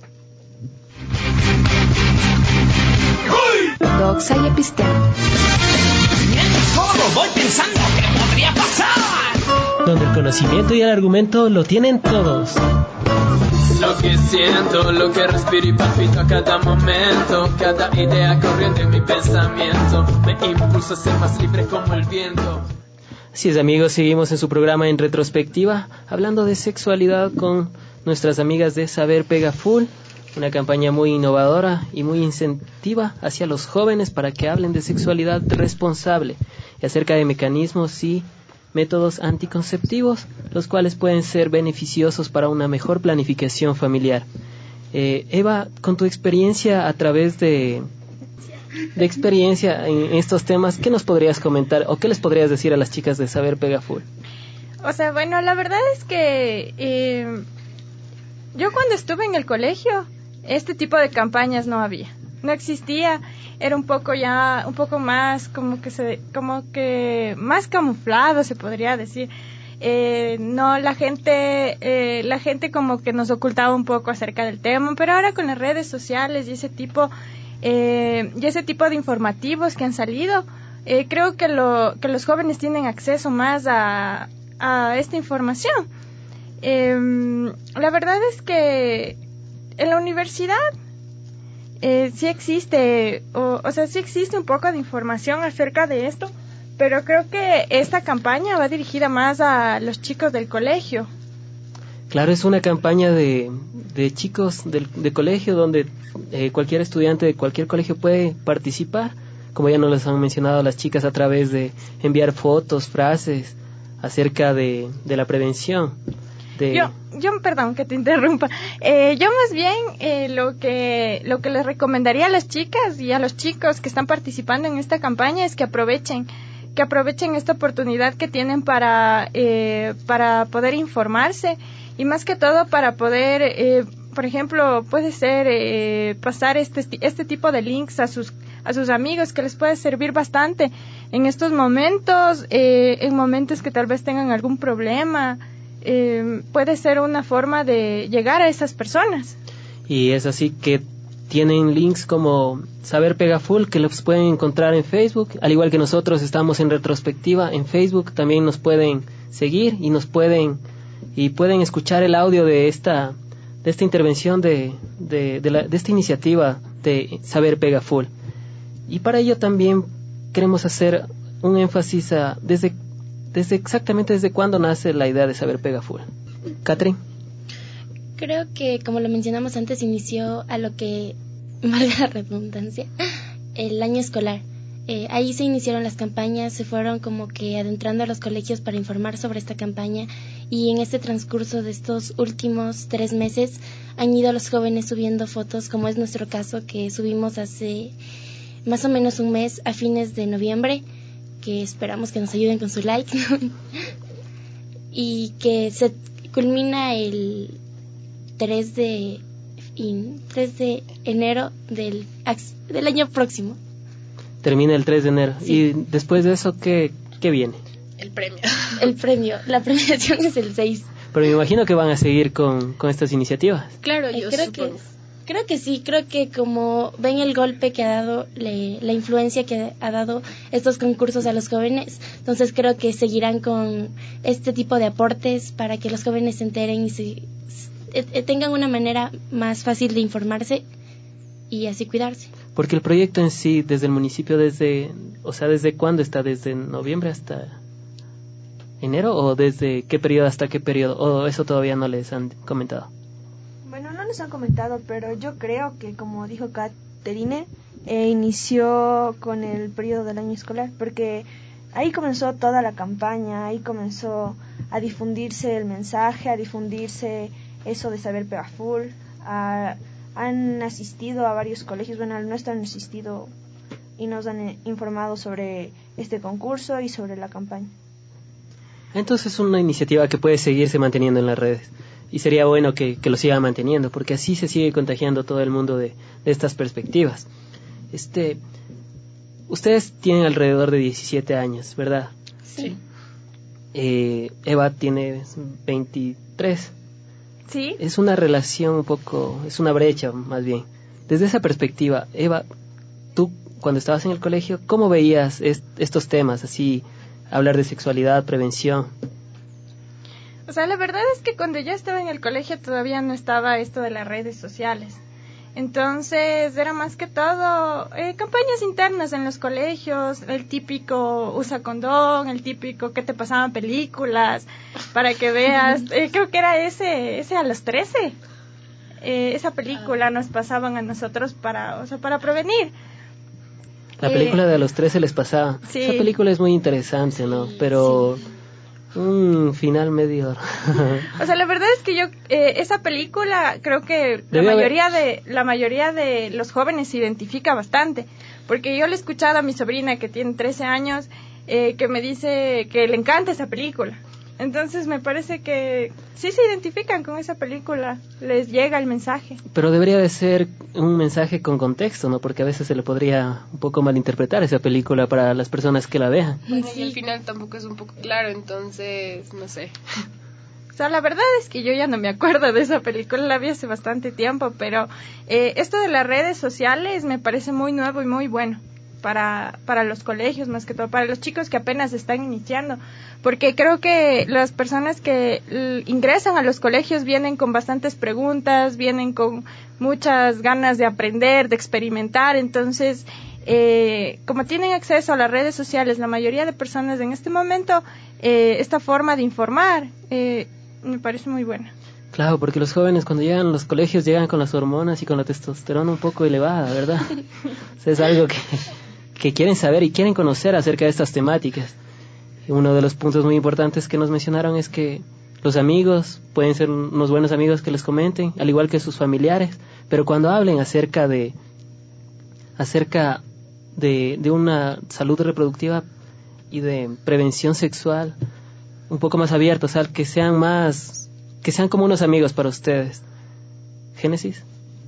[SPEAKER 4] Doxa y Episteme.
[SPEAKER 10] Mientras solo voy pensando qué podría pasar.
[SPEAKER 3] Donde el conocimiento y el argumento lo tienen todos.
[SPEAKER 11] Lo que siento, lo que respiro y palpito a cada momento. Cada idea corriente en mi pensamiento me impulsa a ser más libre como el viento.
[SPEAKER 3] Así es, amigos, seguimos en su programa En Retrospectiva, hablando de sexualidad con nuestras amigas de Saber Pega Full, una campaña muy innovadora y muy incentiva hacia los jóvenes para que hablen de sexualidad responsable y acerca de mecanismos y métodos anticonceptivos, los cuales pueden ser beneficiosos para una mejor planificación familiar. Eh, Eva, con tu experiencia a través de... de experiencia en estos temas, ¿qué nos podrías comentar o qué les podrías decir a las chicas de Saber Pega Full?
[SPEAKER 12] O sea, bueno, la verdad es que eh, yo cuando estuve en el colegio, este tipo de campañas no había, no existía, era un poco ya, un poco más como que se, como que más camuflado se podría decir. Eh, no, la gente, eh, la gente como que nos ocultaba un poco acerca del tema, pero ahora con las redes sociales y ese tipo Eh, y ese tipo de informativos que han salido, eh, creo que, lo, que los jóvenes tienen acceso más a, a esta información. Eh, la verdad es que en la universidad eh, sí existe, o, o sea, sí existe un poco de información acerca de esto, pero creo que esta campaña va dirigida más a los chicos del colegio.
[SPEAKER 3] Claro, es una campaña de, de chicos del, de colegio donde eh, cualquier estudiante de cualquier colegio puede participar, como ya nos los han mencionado las chicas, a través de enviar fotos, frases acerca de, de la prevención. De...
[SPEAKER 12] Yo, yo, perdón que te interrumpa. Eh, yo más bien eh, lo que lo que les recomendaría a las chicas y a los chicos que están participando en esta campaña es que aprovechen que aprovechen esta oportunidad que tienen para eh, para poder informarse y más que todo para poder, eh, por ejemplo, puede ser eh, pasar este este tipo de links a sus a sus amigos, que les puede servir bastante en estos momentos, eh, en momentos que tal vez tengan algún problema. Eh, puede ser una forma de llegar a esas personas.
[SPEAKER 3] Y es así que tienen links como Saber Pega Full, que los pueden encontrar en Facebook, al igual que nosotros estamos en retrospectiva en Facebook, también nos pueden seguir y nos pueden y pueden escuchar el audio de esta de esta intervención de de, de, la, de esta iniciativa de Saber Pega Full. Y para ello también queremos hacer un énfasis a desde desde exactamente desde cuándo nace la idea de Saber Pega Full. Catherine.
[SPEAKER 9] Creo que, como lo mencionamos antes, inició a lo que, valga la redundancia, el año escolar. Eh, ahí se iniciaron las campañas, se fueron como que adentrando a los colegios para informar sobre esta campaña, y en este transcurso de estos últimos tres meses han ido los jóvenes subiendo fotos, como es nuestro caso, que subimos hace más o menos un mes, a fines de noviembre, que esperamos que nos ayuden con su like, y que se culmina el tres de enero del, del año próximo.
[SPEAKER 3] Termina el tres de enero. Sí. Y después de eso, ¿qué, qué viene?
[SPEAKER 8] El premio.
[SPEAKER 9] El premio. La premiación es el seis.
[SPEAKER 3] Pero me imagino que van a seguir con, con estas iniciativas.
[SPEAKER 8] Claro, yo
[SPEAKER 9] creo
[SPEAKER 8] supongo.
[SPEAKER 9] que Creo que sí, creo que como ven el golpe que ha dado, le, la influencia que ha dado estos concursos a los jóvenes, entonces creo que seguirán con este tipo de aportes para que los jóvenes se enteren y se, se, tengan una manera más fácil de informarse y así cuidarse.
[SPEAKER 3] Porque el proyecto en sí, desde el municipio, desde, o sea, ¿desde cuándo está? ¿Desde noviembre hasta enero? ¿O desde qué periodo hasta qué periodo? ¿O eso todavía no les han comentado?
[SPEAKER 7] Bueno, no nos han comentado, pero yo creo que, como dijo Caterine, eh, inició con el periodo del año escolar, porque ahí comenzó toda la campaña, ahí comenzó a difundirse el mensaje, a difundirse eso de Saber Pega Full. A, han asistido a varios colegios, bueno, al nuestro han asistido y nos han eh, informado sobre este concurso y sobre la campaña.
[SPEAKER 3] Entonces es una iniciativa que puede seguirse manteniendo en las redes. Y sería bueno que, que lo siga manteniendo, porque así se sigue contagiando todo el mundo de, de estas perspectivas. Este, ustedes tienen alrededor de diecisiete años, ¿verdad?
[SPEAKER 12] Sí.
[SPEAKER 3] Eh, Eva tiene veintitrés.
[SPEAKER 12] Sí.
[SPEAKER 3] Es una relación un poco, es una brecha más bien. Desde esa perspectiva, Eva, tú cuando estabas en el colegio, ¿cómo veías est- estos temas? Así, hablar de sexualidad, prevención.
[SPEAKER 12] O sea, la verdad es que cuando yo estaba en el colegio todavía no estaba esto de las redes sociales. Entonces era más que todo eh, campañas internas en los colegios, el típico usa condón, el típico que te pasaban películas para que veas. Eh, creo que era ese, ese a los trece. Eh, esa película nos pasaban a nosotros para, o sea, para prevenir.
[SPEAKER 3] La película eh, de a los trece les pasaba.
[SPEAKER 12] Sí.
[SPEAKER 3] Esa película es muy interesante, ¿no? Pero
[SPEAKER 12] sí.
[SPEAKER 3] Un final medio.
[SPEAKER 12] O sea, la verdad es que yo eh, esa película creo que la
[SPEAKER 3] Debe
[SPEAKER 12] mayoría
[SPEAKER 3] haber...
[SPEAKER 12] de la mayoría de los jóvenes se identifica bastante, porque yo le he escuchado a mi sobrina que tiene trece años eh, que me dice que le encanta esa película. Entonces me parece que sí se identifican con esa película, les llega el mensaje.
[SPEAKER 3] Pero debería de ser un mensaje con contexto, ¿no? Porque a veces se le podría un poco malinterpretar esa película para las personas que la vean.
[SPEAKER 8] Bueno, sí. Y el final tampoco es un poco claro, entonces, no sé.
[SPEAKER 12] O sea, la verdad es que yo ya no me acuerdo de esa película, la vi hace bastante tiempo, pero eh, esto de las redes sociales me parece muy nuevo y muy bueno. Para, para los colegios, más que todo, para los chicos que apenas están iniciando, porque creo que las personas que l- ingresan a los colegios vienen con bastantes preguntas, vienen con muchas ganas de aprender, de experimentar, entonces eh, como tienen acceso a las redes sociales, la mayoría de personas en este momento, eh, esta forma de informar eh, me parece muy buena.
[SPEAKER 3] Claro, porque los jóvenes cuando llegan a los colegios llegan con las hormonas y con la testosterona un poco elevada, ¿verdad? O sea, es algo que, que quieren saber y quieren conocer acerca de estas temáticas. Y uno de los puntos muy importantes que nos mencionaron es que los amigos pueden ser unos buenos amigos que les comenten, al igual que sus familiares, pero cuando hablen acerca de acerca de, de una salud reproductiva y de prevención sexual un poco más abierta, o sea, que sean más que sean como unos amigos para ustedes. ¿Génesis?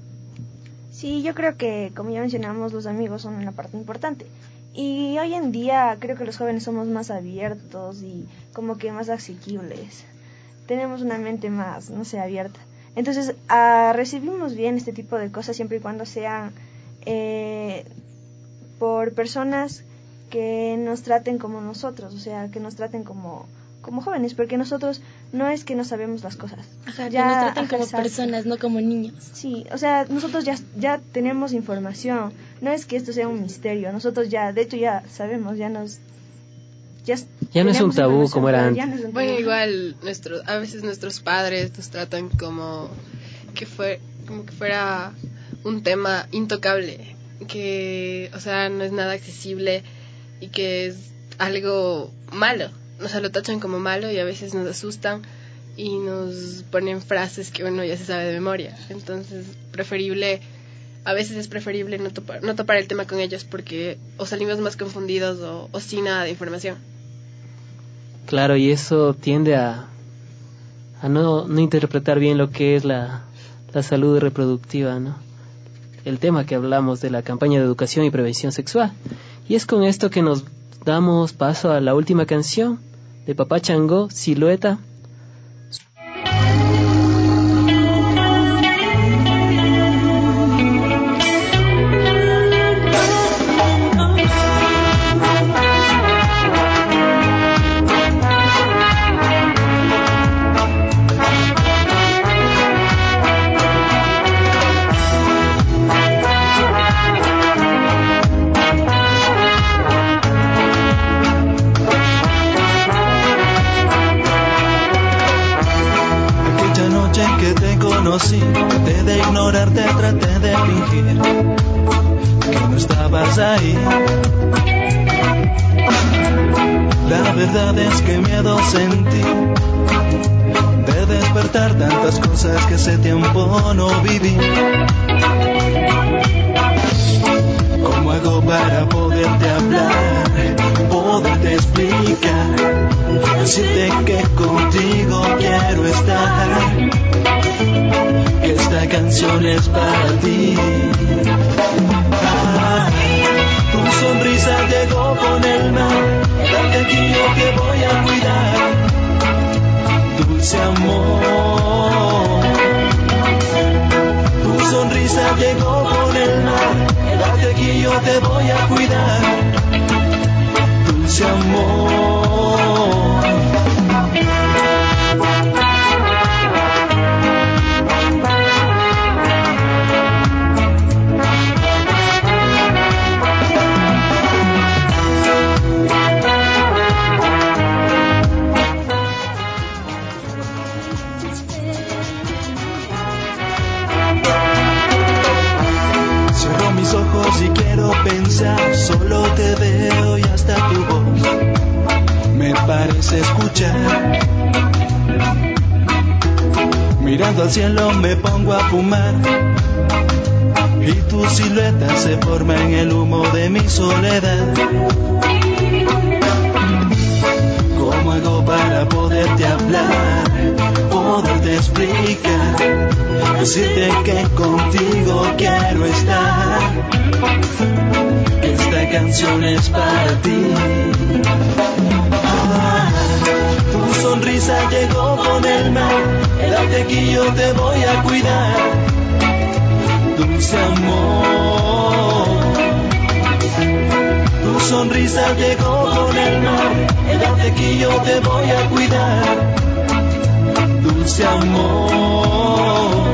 [SPEAKER 7] Sí, yo creo que, como ya mencionamos, los amigos son una parte importante. Y hoy en día creo que los jóvenes somos más abiertos y como que más asequibles. Tenemos una mente más, no sé, abierta. Entonces, uh, recibimos bien este tipo de cosas siempre y cuando sean eh, por personas que nos traten como nosotros, o sea, que nos traten como... como jóvenes, porque nosotros no es que no sabemos las cosas.
[SPEAKER 9] Ajá,
[SPEAKER 7] ya,
[SPEAKER 9] que nos tratan
[SPEAKER 7] ajá,
[SPEAKER 9] como
[SPEAKER 7] exacto.
[SPEAKER 9] personas, no como niños.
[SPEAKER 7] Sí, o sea, nosotros ya, ya tenemos información, no es que esto sea un misterio, nosotros ya, de hecho ya sabemos, ya nos... Ya,
[SPEAKER 3] ya no es un tabú como era antes.
[SPEAKER 8] No bueno, igual nuestro, a veces nuestros padres nos tratan como que, fue, como que fuera un tema intocable, que, o sea, no es nada accesible y que es algo malo. O sea, lo tachan como malo y a veces nos asustan y nos ponen frases que uno ya se sabe de memoria. Entonces, preferible, a veces es preferible no topar, no topar el tema con ellos porque o salimos más confundidos o, o sin nada de información.
[SPEAKER 3] Claro, y eso tiende a, a no, no interpretar bien lo que es la, la salud reproductiva, ¿no? El tema que hablamos de la campaña de educación y prevención sexual. Y es con esto que nos damos paso a la última canción de Papá Changó, Silueta.
[SPEAKER 14] Traté de ignorarte, traté de fingir que no estabas ahí. La verdad es que miedo sentí de despertar tantas cosas que hace tiempo no viví. ¿Cómo hago para poderte hablar, poderte explicar, decirte que contigo quiero estar? Que esta canción es para ti. Ah, tu sonrisa llegó con el mar, quédate aquí, yo te voy a cuidar. Dulce amor, tu sonrisa llegó con el mar, quédate aquí, yo te voy a cuidar. Dulce amor. Si quiero pensar, solo te veo y hasta tu voz me parece escuchar. Mirando al cielo me pongo a fumar y tu silueta se forma en el humo de mi soledad. ¿Cómo hago para poderte hablar, poderte explicar, decirte que contigo quiero estar? Que esta canción es para ti. Ah, tu sonrisa llegó con el mar, quédate aquí, yo te voy a cuidar. Dulce amor, tu sonrisa llegó con el mar, quédate aquí, yo te voy a cuidar. Dulce amor.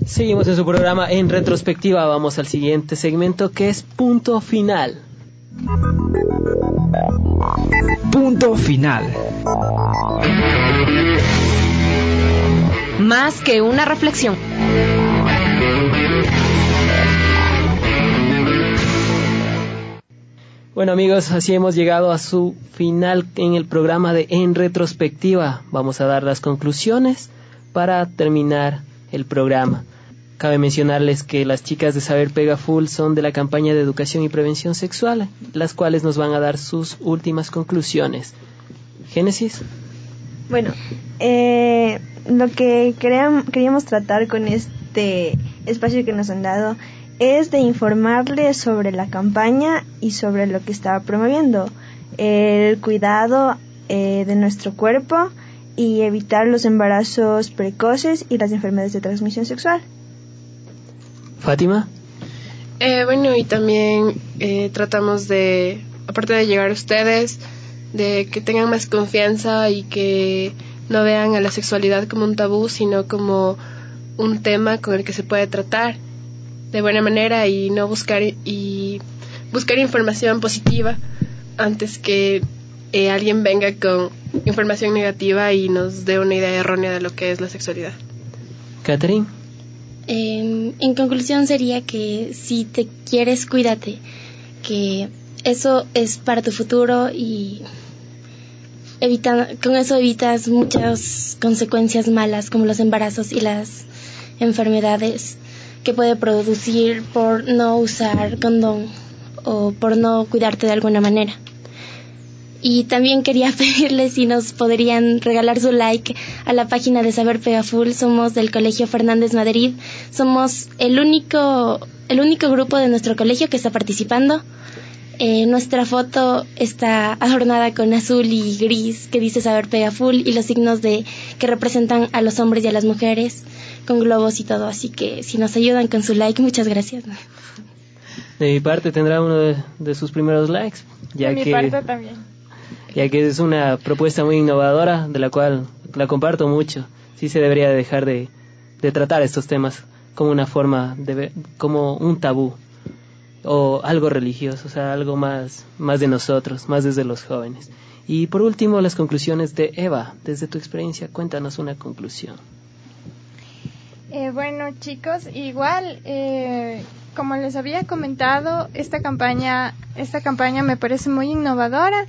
[SPEAKER 3] Seguimos en su programa En Retrospectiva. Vamos al siguiente segmento, que es Punto Final.
[SPEAKER 5] Punto Final.
[SPEAKER 4] Más que una reflexión.
[SPEAKER 3] Bueno, amigos, así hemos llegado a su final en el programa de En Retrospectiva. Vamos a dar las conclusiones para terminar el programa. Cabe mencionarles que las chicas de Saber Pega Full son de la campaña de educación y prevención sexual, las cuales nos van a dar sus últimas conclusiones. Génesis.
[SPEAKER 7] Bueno, eh, lo que queríamos, queríamos tratar con este espacio que nos han dado es de informarles sobre la campaña y sobre lo que está promoviendo, el cuidado eh, de nuestro cuerpo y evitar los embarazos precoces y las enfermedades de transmisión sexual.
[SPEAKER 3] Fátima.
[SPEAKER 8] Eh, bueno, y también eh, tratamos de, aparte de llegar a ustedes, de que tengan más confianza y que no vean a la sexualidad como un tabú, sino como un tema con el que se puede tratar de buena manera y no buscar y buscar información positiva antes que eh, alguien venga con información negativa y nos dé una idea errónea de lo que es la sexualidad.
[SPEAKER 3] Catherine.
[SPEAKER 9] Eh, en conclusión sería que si te quieres, cuídate, que eso es para tu futuro y evita, con eso evitas muchas consecuencias malas como los embarazos y las enfermedades que puede producir por no usar condón o por no cuidarte de alguna manera. Y también quería pedirles si nos podrían regalar su like a la página de Saber Pega Full. Somos del Colegio Fernández Madrid. Somos el único, el único grupo de nuestro colegio que está participando. Eh, nuestra foto está adornada con azul y gris que dice Saber Pega Full y los signos de que representan a los hombres y a las mujeres con globos y todo. Así que si nos ayudan con su like, muchas gracias.
[SPEAKER 3] De mi parte tendrá uno de, de sus primeros likes. Ya
[SPEAKER 12] de mi
[SPEAKER 3] que...
[SPEAKER 12] parte también.
[SPEAKER 3] Ya que es una propuesta muy innovadora, de la cual la comparto mucho. Sí se debería dejar de, de tratar estos temas como una forma, de como un tabú, o algo religioso, o sea, algo más, más de nosotros, más desde los jóvenes. Y por último, las conclusiones de Eva. Desde tu experiencia, cuéntanos una conclusión.
[SPEAKER 12] Eh, bueno, chicos, igual, eh, como les había comentado, esta campaña, esta campaña me parece muy innovadora.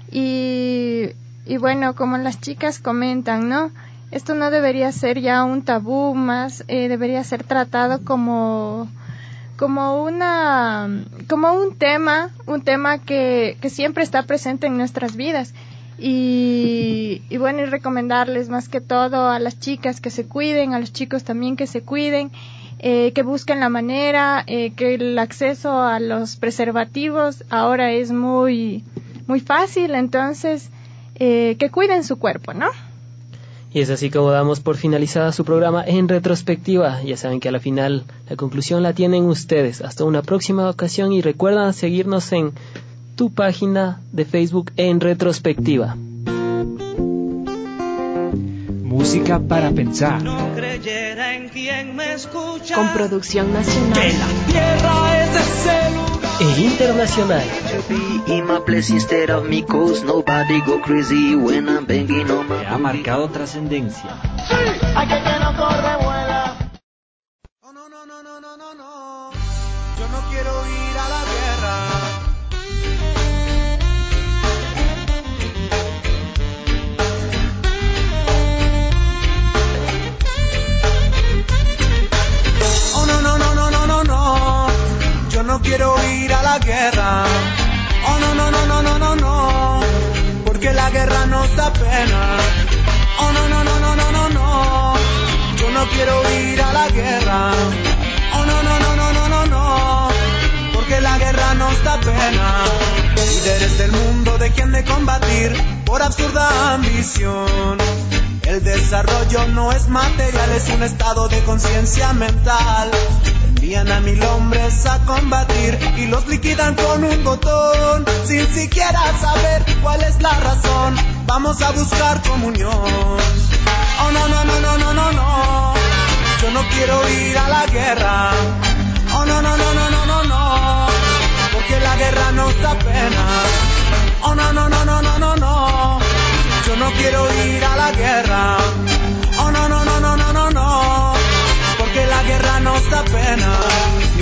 [SPEAKER 12] Y, y bueno, como las chicas comentan, ¿no? Esto no debería ser ya un tabú más, eh, debería ser tratado como, como una, como un tema, un tema que, que siempre está presente en nuestras vidas. Y, y bueno, y recomendarles más que todo a las chicas que se cuiden, a los chicos también que se cuiden, eh, que busquen la manera, eh, que el acceso a los preservativos ahora es muy muy fácil, entonces eh, que cuiden su cuerpo, ¿no?
[SPEAKER 3] Y es así como damos por finalizada su programa En Retrospectiva. Ya saben que a la final la conclusión la tienen ustedes. Hasta una próxima ocasión y recuerda seguirnos en tu página de Facebook En Retrospectiva.
[SPEAKER 5] Música para pensar.
[SPEAKER 10] No creyera en quien me escucha.
[SPEAKER 4] Con producción nacional.
[SPEAKER 10] Que la tierra es ese lugar.
[SPEAKER 3] E internacional.
[SPEAKER 5] Que ha marcado trascendencia.
[SPEAKER 10] Sí, hay que que no corre vuela. Oh, no, no, no, no, no, no, no. Yo no quiero ir a la guerra. Oh, no, no, no, no, no, no, no. Yo no quiero ir a la guerra. Oh, no, no, no, no, no, no, no. Porque la guerra nos da pena. Oh, no, no, no, no, no, no, no. Yo no quiero ir a la guerra. Oh, no, no, no, no, no, no, no. Porque la guerra nos da pena. Líderes del mundo de quien de combatir por absurda ambición. El desarrollo no es material, es un estado de conciencia mental. Envían a mil hombres a combatir y los liquidan con un botón, sin siquiera saber cuál es la razón. Vamos a buscar comunión. Oh, no, no, no, no, no, no, no. Yo no quiero ir a la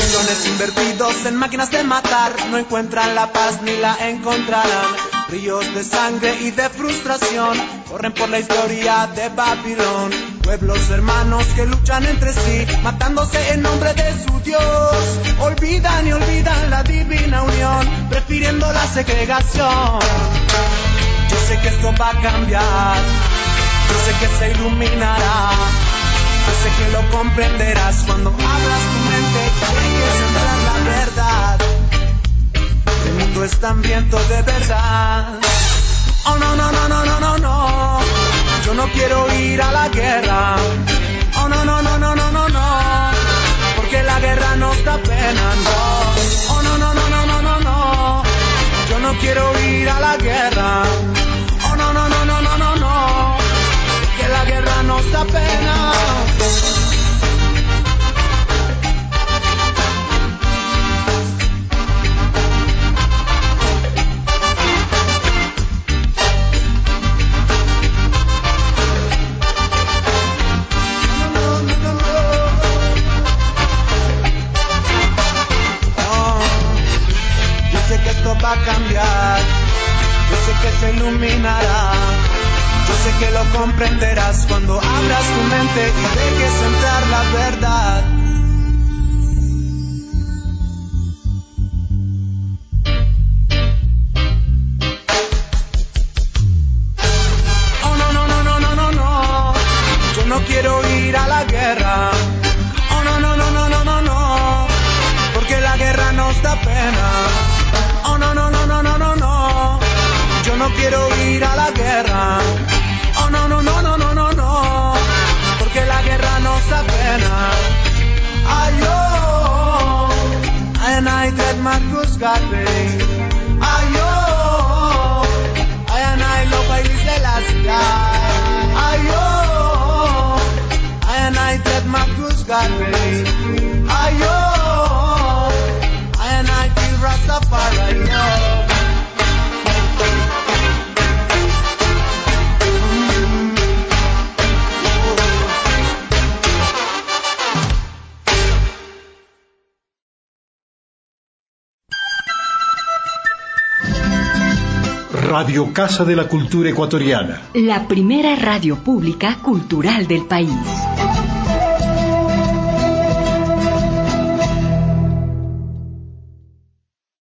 [SPEAKER 15] Millones invertidos en máquinas de matar, no encuentran la paz ni la encontrarán. Ríos de sangre y de frustración corren por la historia de Babilón. Pueblos hermanos que luchan entre sí, matándose en nombre de su Dios. Olvidan y olvidan la divina unión, prefiriendo la segregación. Yo sé que esto va a cambiar, yo sé que se iluminará, yo sé que lo comprenderás cuando abras tu mente y dejes entrar la verdad. El mundo está hambriento de verdad. Oh no, no, no, no, no, no, no. Yo no quiero ir a la guerra. Oh no, no, no, no, no, no, no. Porque la guerra nos da pena, no. Oh no, no, no, no, no, no, no. Yo no quiero ir a la guerra. Oh no, no, no, no, no, no, no. Porque la guerra nos da pena. Va a cambiar, yo sé que se iluminará, yo sé que lo comprenderás cuando abras tu mente y dejes entrar la verdad. Oh no, no, no, no, no, no, no, yo no quiero ir a la guerra. Oh no, no, no, no, no, no, no, porque la guerra nos da pena. Oh no, no, no, no, no, no, no, yo no quiero ir a la guerra. Oh no, no, no, no, no, no, no, porque la guerra nos da pena. Ay, oh, and I dread Marcus Garvey. Ay, oh, and I love Haile Selassie. Ay, oh, and I dread Marcus Garvey. Ay, oh, and I feel Rastafari, oh.
[SPEAKER 1] Radio Casa de la Cultura Ecuatoriana.
[SPEAKER 2] La primera radio pública cultural del país.